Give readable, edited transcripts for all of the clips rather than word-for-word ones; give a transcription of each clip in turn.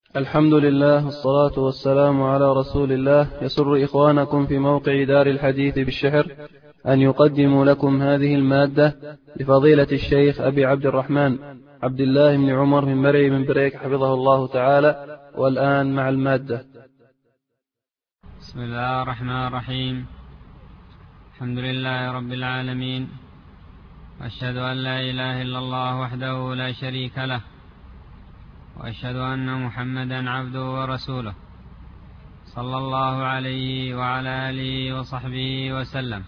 الحمد لله والصلاة والسلام على رسول الله. يسر إخوانكم في موقع دار الحديث بالشحر أن يقدموا لكم هذه المادة لفضيلة الشيخ أبي عبد الرحمن عبد الله بن عمر من مرعي من بريك حفظه الله تعالى. والآن مع المادة. بسم الله الرحمن الرحيم. الحمد لله رب العالمين، وأشهد أن لا إله إلا الله وحده لا شريك له، وأشهد أن محمدا عبده ورسوله صلى الله عليه وعلى آله وصحبه وسلم.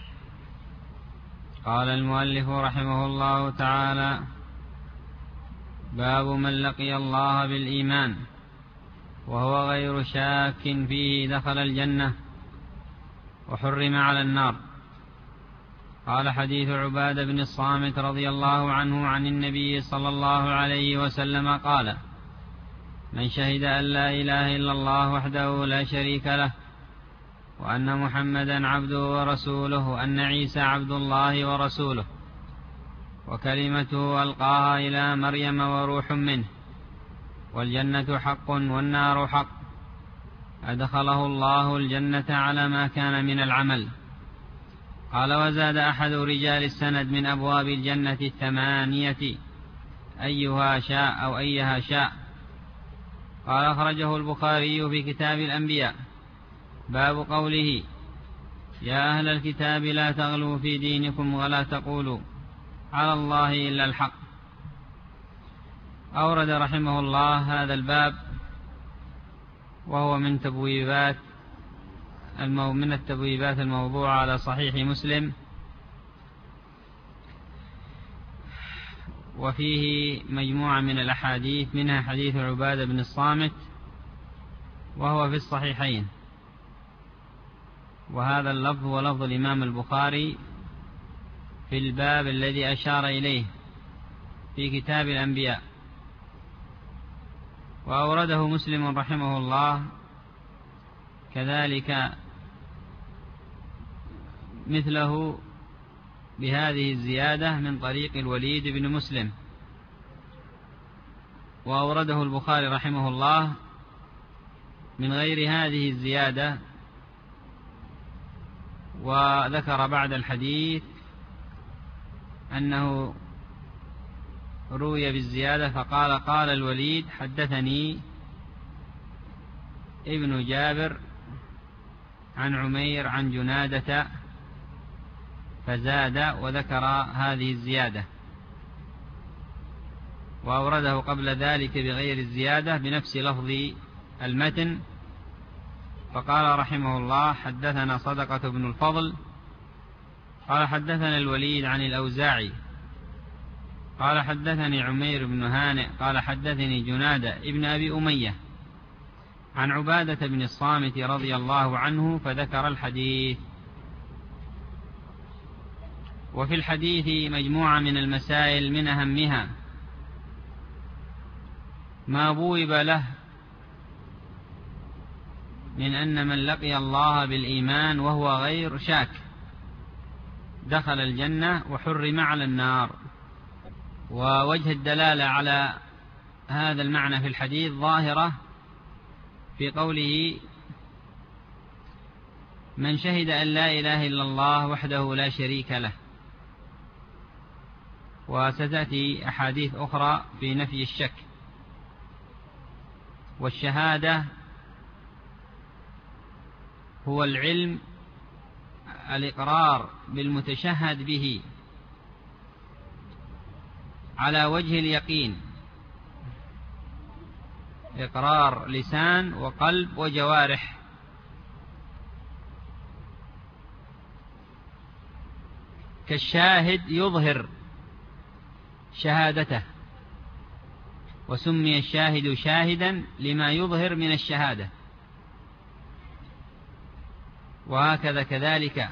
قال المؤلف رحمه الله تعالى: باب من لقي الله بالإيمان وهو غير شاك فيه دخل الجنة وحرم على النار. قال: حديث عبادة بن الصامت رضي الله عنه عن النبي صلى الله عليه وسلم قال: من شهد أن لا إله إلا الله وحده لا شريك له، وأن محمدا عبده ورسوله، وأن عيسى عبد الله ورسوله، وكلمته ألقاها إلى مريم وروح منه، والجنة حق والنار حق، أدخله الله الجنة على ما كان من العمل. قال: وزاد أحد رجال السند من أبواب الجنة 8 أيها شاء أو أيها شاء. قال: أخرجه البخاري في كتاب الأنبياء. باب قوله: يا أهل الكتاب لا تغلوا في دينكم ولا تقولوا على الله إلا الحق. أورد رحمه الله هذا الباب، وهو من التبويبات الموضوعة على صحيح مسلم، وفيه مجموعة من الأحاديث، منها حديث عبادة بن الصامت وهو في الصحيحين، وهذا اللفظ هو لفظ الإمام البخاري في الباب الذي أشار إليه في كتاب الأنبياء. وأورده مسلم رحمه الله كذلك مثله بهذه الزيادة من طريق الوليد بن مسلم. وأورده البخاري رحمه الله من غير هذه الزيادة، وذكر بعد الحديث أنه روي بالزيادة فقال: قال الوليد حدثني ابن جابر عن عمير عن جنادة، فزاد وذكر هذه الزيادة. وأورده قبل ذلك بغير الزيادة بنفس لفظ المتن، فقال رحمه الله: حدثنا صدقة بن الفضل قال حدثنا الوليد عن الأوزاعي قال حدثني عمير بن هانئ قال حدثني جنادة ابن أبي أمية عن عبادة بن الصامت رضي الله عنه، فذكر الحديث. وفي الحديث مجموعة من المسائل، من أهمها ما بوب له من أن من لقي الله بالإيمان وهو غير شاك دخل الجنة وحرم على النار. ووجه الدلالة على هذا المعنى في الحديث ظاهرة في قوله: من شهد أن لا إله إلا الله وحده لا شريك له. وستأتي أحاديث أخرى في نفي الشك. والشهادة هو العلم، الإقرار بالمتشهد به على وجه اليقين، إقرار لسان وقلب وجوارح. كالشاهد يظهر شهادته، وسمي الشاهد شاهدا لما يظهر من الشهادة. وهكذا كذلك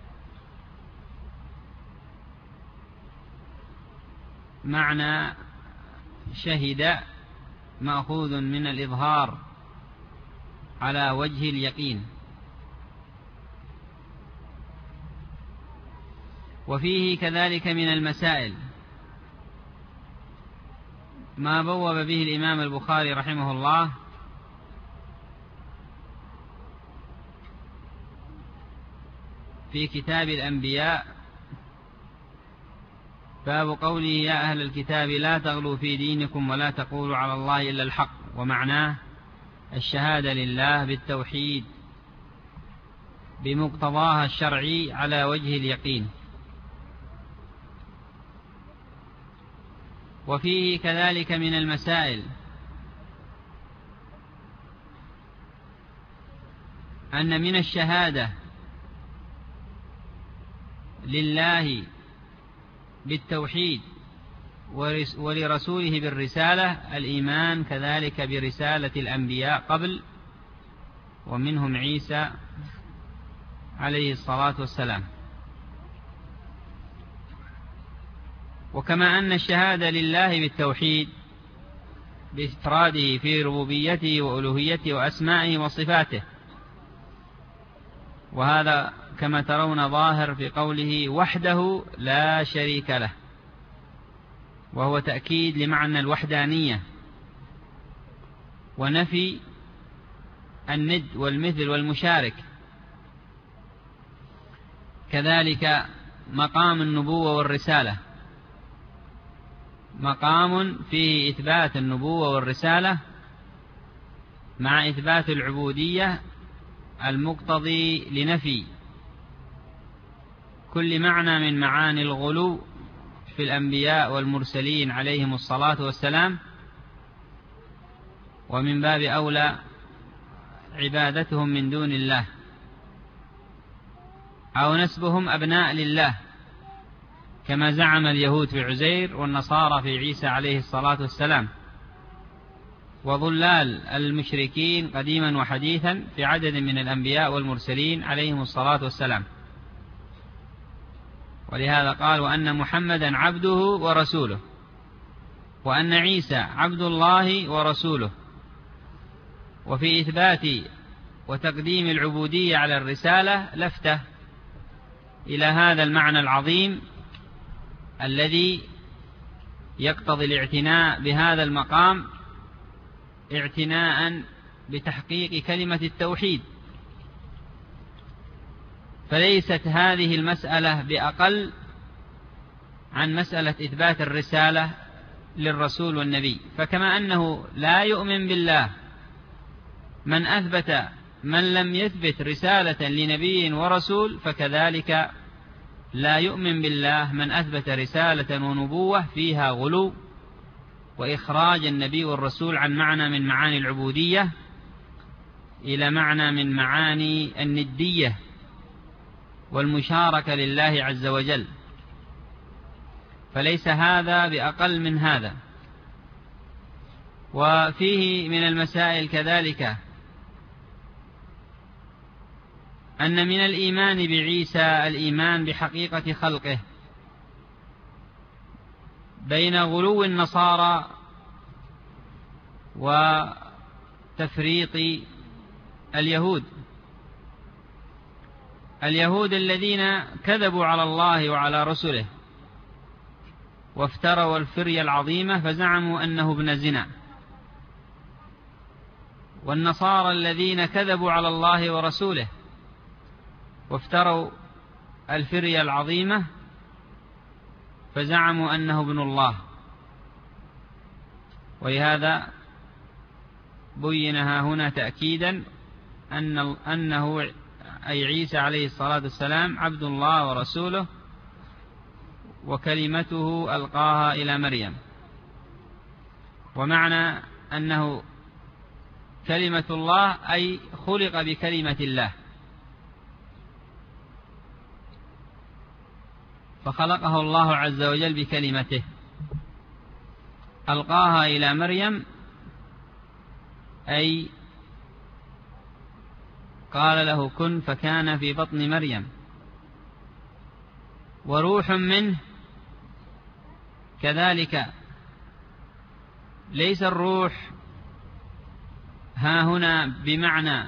معنى شهد مأخوذ من الإظهار على وجه اليقين. وفيه كذلك من المسائل ما بوب به الإمام البخاري رحمه الله في كتاب الأنبياء، باب قوله يا أهل الكتاب لا تغلوا في دينكم ولا تقولوا على الله إلا الحق، ومعناه الشهادة لله بالتوحيد بمقتضاها الشرعي على وجه اليقين. وفيه كذلك من المسائل أن من الشهادة لله بالتوحيد ولرسوله بالرسالة الإيمان كذلك برسالة الأنبياء قبل، ومنهم عيسى عليه الصلاة والسلام. وكما أن الشهادة لله بالتوحيد بإفراده في ربوبيته وألوهيته وأسمائه وصفاته، وهذا كما ترون ظاهر في قوله وحده لا شريك له، وهو تأكيد لمعنى الوحدانية ونفي الند والمثل والمشارك. كذلك مقام النبوة والرسالة مقام فيه إثبات النبوة والرسالة مع إثبات العبودية المقتضي لنفي كل معنى من معاني الغلو في الأنبياء والمرسلين عليهم الصلاة والسلام، ومن باب أولى عبادتهم من دون الله أو نسبهم أبناء لله كما زعم اليهود في عزير والنصارى في عيسى عليه الصلاة والسلام، وضلال المشركين قديما وحديثا في عدد من الأنبياء والمرسلين عليهم الصلاة والسلام. ولهذا قال وأن محمدا عبده ورسوله، وأن عيسى عبد الله ورسوله. وفي إثبات وتقديم العبودية على الرسالة لفتة إلى هذا المعنى العظيم الذي يقتضي الاعتناء بهذا المقام اعتناء بتحقيق كلمة التوحيد. فليست هذه المسألة بأقل عن مسألة إثبات الرسالة للرسول والنبي، فكما أنه لا يؤمن بالله من لم يثبت رسالة لنبي ورسول، فكذلك لا يؤمن بالله من أثبت رسالة ونبوة فيها غلو وإخراج النبي والرسول عن معنى من معاني العبودية إلى معنى من معاني الندية والمشاركة لله عز وجل، فليس هذا بأقل من هذا. وفيه من المسائل كذلك أن من الإيمان بعيسى الإيمان بحقيقة خلقه، بين غلو النصارى وتفريط اليهود الذين كذبوا على الله وعلى رسله وافتروا الفرية العظيمة فزعموا أنه ابن زنا، والنصارى الذين كذبوا على الله ورسوله وافتروا الفرية العظيمة فزعموا أنه ابن الله. ولهذا بينها هنا تأكيدا أنه أي عيسى عليه الصلاة والسلام عبد الله ورسوله وكلمته ألقاها إلى مريم. ومعنى أنه كلمة الله أي خلق بكلمة الله، فخلقه الله عز وجل بكلمته ألقاها إلى مريم، أي قال له كن فكان في بطن مريم. وروح منه كذلك، ليس الروح ها هنا بمعنى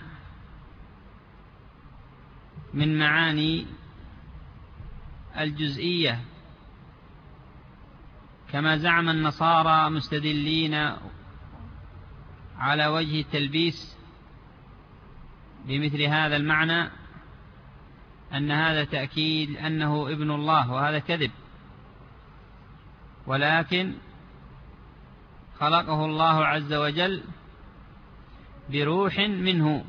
من معاني الجزئية كما زعم النصارى مستدلين على وجه التلبيس بمثل هذا المعنى أن هذا تأكيد أنه ابن الله، وهذا كذب، ولكن خلقه الله عز وجل بروح منه،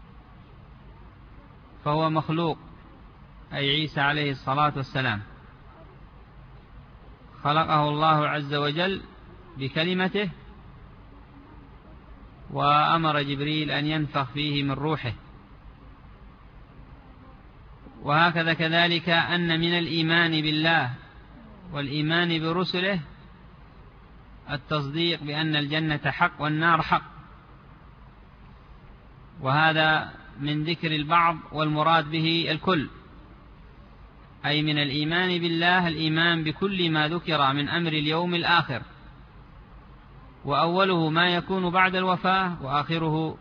فهو مخلوق، أي عيسى عليه الصلاة والسلام خلقه الله عز وجل بكلمته، وأمر جبريل أن ينفخ فيه من روحه. وهكذا كذلك أن من الإيمان بالله والإيمان برسله التصديق بأن الجنة حق والنار حق، وهذا من ذكر البعض والمراد به الكل، أي من الإيمان بالله الإيمان بكل ما ذكر من أمر اليوم الآخر، وأوله ما يكون بعد الوفاة، وآخره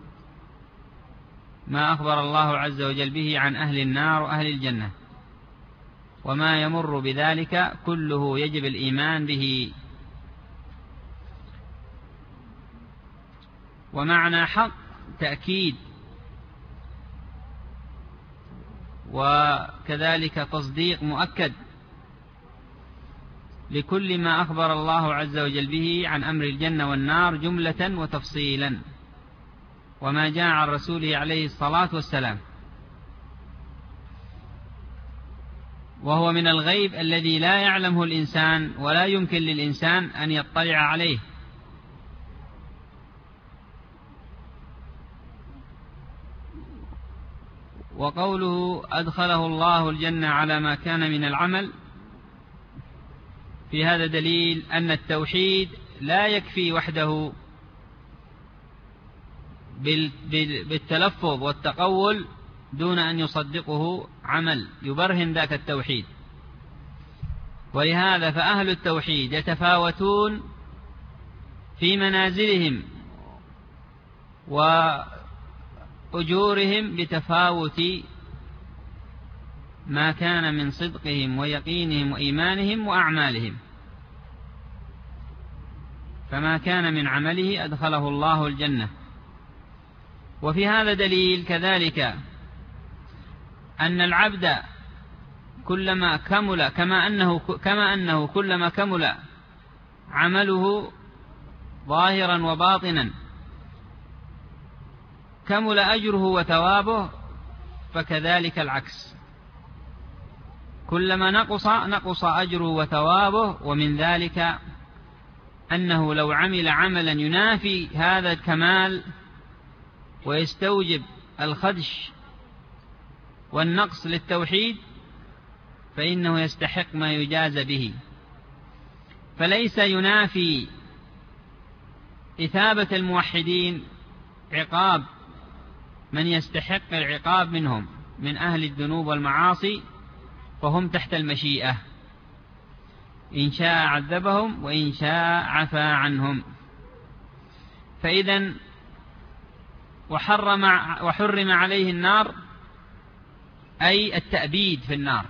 ما أخبر الله عز وجل به عن أهل النار وأهل الجنة، وما يمر بذلك كله يجب الإيمان به. ومعنى حق تأكيد، وكذلك تصديق مؤكد لكل ما أخبر الله عز وجل به عن أمر الجنة والنار جملة وتفصيلا، وما جاء عن رسوله عليه الصلاة والسلام، وهو من الغيب الذي لا يعلمه الإنسان ولا يمكن للإنسان أن يطلع عليه. وقوله أدخله الله الجنة على ما كان من العمل، في هذا دليل أن التوحيد لا يكفي وحده بالتلفظ والتقول دون أن يصدقه عمل يبرهن ذاك التوحيد. ولهذا فأهل التوحيد يتفاوتون في منازلهم وأجورهم بتفاوت ما كان من صدقهم ويقينهم وإيمانهم وأعمالهم، فما كان من عمله أدخله الله الجنة. وفي هذا دليل كذلك أن العبد كلما كمل كما أنه كلما كمل عمله ظاهرا وباطنا كمل أجره وثوابه، فكذلك العكس، كلما نقص أجره وثوابه. ومن ذلك أنه لو عمل عملا ينافي هذا الكمال ويستوجب الخدش والنقص للتوحيد فإنه يستحق ما يجاز به، فليس ينافي إثابة الموحدين عقاب من يستحق العقاب منهم من أهل الذنوب والمعاصي، فهم تحت المشيئة، إن شاء عذبهم وإن شاء عفى عنهم. فإذا وحرم عليه النار أي التأبيد في النار،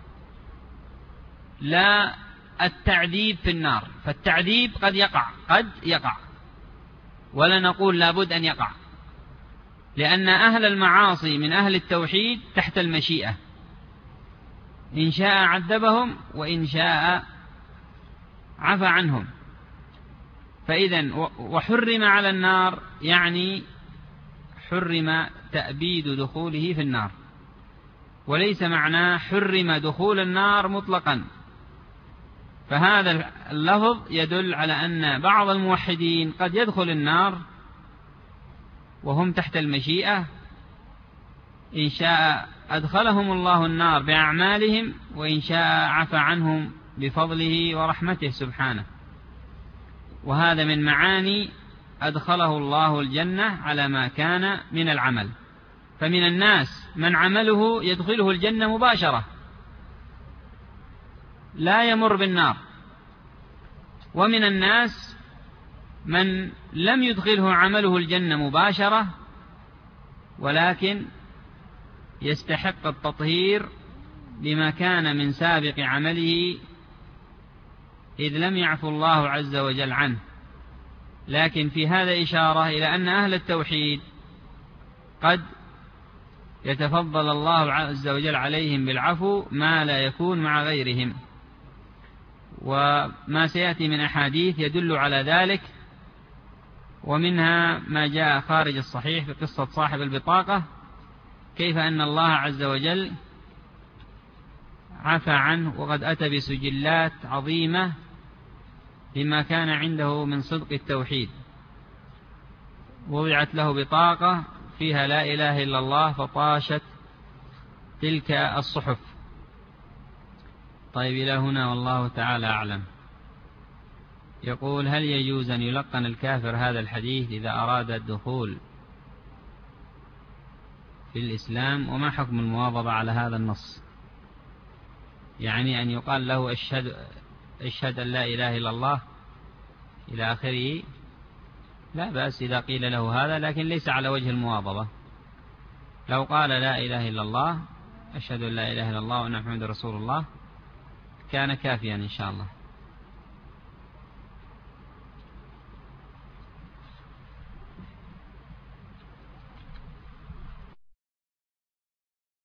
لا التعذيب في النار، فالتعذيب قد يقع ولا نقول لابد أن يقع، لأن أهل المعاصي من أهل التوحيد تحت المشيئة، إن شاء عذبهم وإن شاء عفى عنهم. فإذا وحرم على النار يعني حرم تأبيد دخوله في النار، وليس معناه حرم دخول النار مطلقا. فهذا اللفظ يدل على أن بعض الموحدين قد يدخل النار وهم تحت المشيئة، إن شاء أدخلهم الله النار بأعمالهم وإن شاء عفى عنهم بفضله ورحمته سبحانه. وهذا من معاني أدخله الله الجنة على ما كان من العمل. فمن الناس من عمله يدخله الجنة مباشرة لا يمر بالنار، ومن الناس من لم يدخله عمله الجنة مباشرة ولكن يستحق التطهير بما كان من سابق عمله إذ لم يعفو الله عز وجل عنه. لكن في هذا إشارة إلى أن أهل التوحيد قد يتفضل الله عز وجل عليهم بالعفو ما لا يكون مع غيرهم، وما سيأتي من أحاديث يدل على ذلك، ومنها ما جاء خارج الصحيح في قصة صاحب البطاقة، كيف أن الله عز وجل عفى عنه وقد أتى بسجلات عظيمة لما كان عنده من صدق التوحيد. وضعت له بطاقة فيها لا إله إلا الله فطاشت تلك الصحف. طيب إلى هنا والله تعالى أعلم. يقول: هل يجوز أن يلقن الكافر هذا الحديث إذا أراد الدخول في الإسلام؟ وما حكم المواظبة على هذا النص؟ يعني أن يقال له اشهد أن لا إله إلا الله إلى آخره، لا بأس إذا قيل له هذا، لكن ليس على وجه المواظبة. لو قال لا إله إلا الله، أشهد أن لا إله إلا الله وأن محمد رسول الله، كان كافيا إن شاء الله.